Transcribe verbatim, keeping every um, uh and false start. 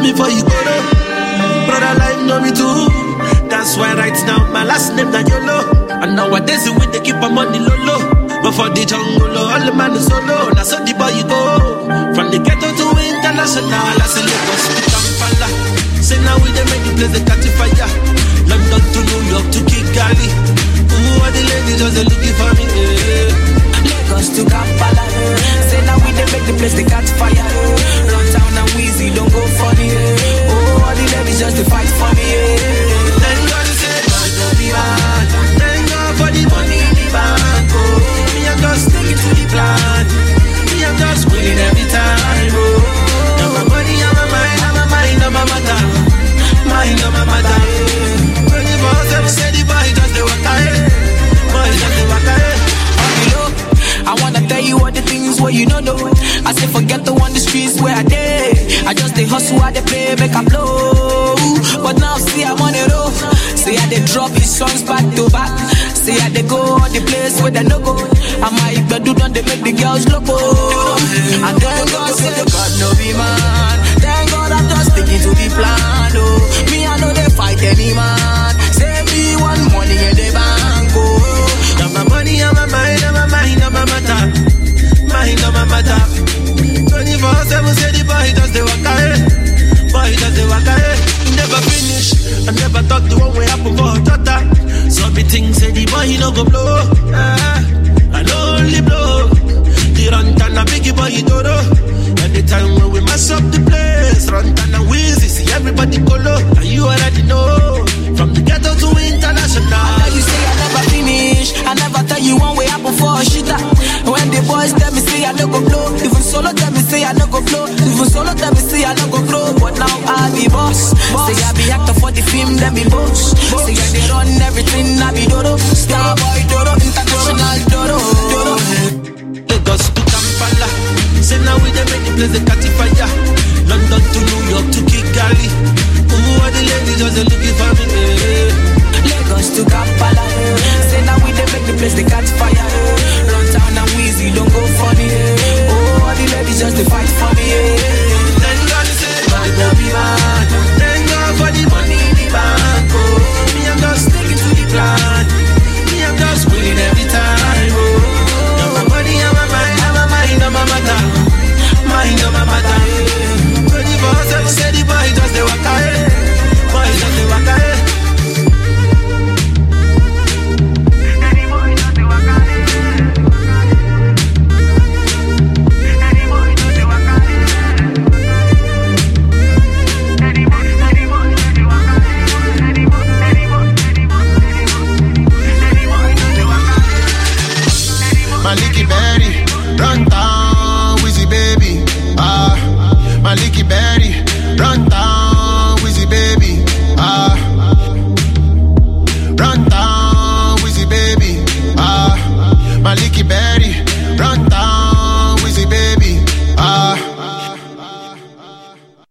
me for you go though. Brother life know me too. That's why right now my last name na YOLO. And nowadays we they keep my money low low. But for the jungle, all the man is solo. Now so the boy you go. From the ghetto to international, I say Lagos to Kampala. Say now we they make the place they catch fire. London to New York to Kigali. Who are the ladies just they looking for me? Yeah. Lagos to Kampala. Say now we they make the place they catch fire. Run town and Weezy don't go funny. Oh, all the ladies just to fight for me. Thank God you say God don't be bad. Thank God for the money in the bank. Oh, me I'm just sticking to the plan. Me I'm just winning every time. Oh, now my money, I'm my mind, I'm my mind, I'm my matter. Mind, I'm my matter. twenty-four seven say the boy just the walk ahead. Boy just the walk ahead. I wanna tell you all the things where you don't know. I say forget the one the streets where I did. I just they hustle, I they play, make a blow. But now see I'm on the road. Say I they drop his songs back to back. Say I they go on the place where they no go. I might but do not they make the girls loco. And thank God say God no be man. Thank God I'm just sticking to the plan. Oh, me I know they fight any man. Say me one money in the bank. Oh, now my money, I'm my mind, I'm my mind, I'm my matter. Mind, I'm my matter. twenty-four seven say the boy just the walk ahead. Boy just the walk ahead. Never finish. I never thought the one way happen for a daughter. So me think say the boy he no go blow. Ah, I no only blow. The run down a biggie boy he do do. Anytime when we mess up the place, run down and Weezy, see everybody go low. And you already know. From the ghetto to international. I tell you say I never finish. I never tell you one way happen for a shitter. When the boys tell me say I no go blow. Even solo tell me say I no go blow. Even solo tell me say I no go grow. But now I be boss. boss. Say I be actor for the film, then be boss. boss. Say I they run everything, I be dodo. Star boy dodo, international dodo. dodo. Lagos to Kampala. Say now we they make the place they catch fire. London to New York to Kigali. Who are the ladies just they looking for me? Yeah. Lagos to Kampala. Say now we they make the place they catch fire. Run town and Weezy don't go funny.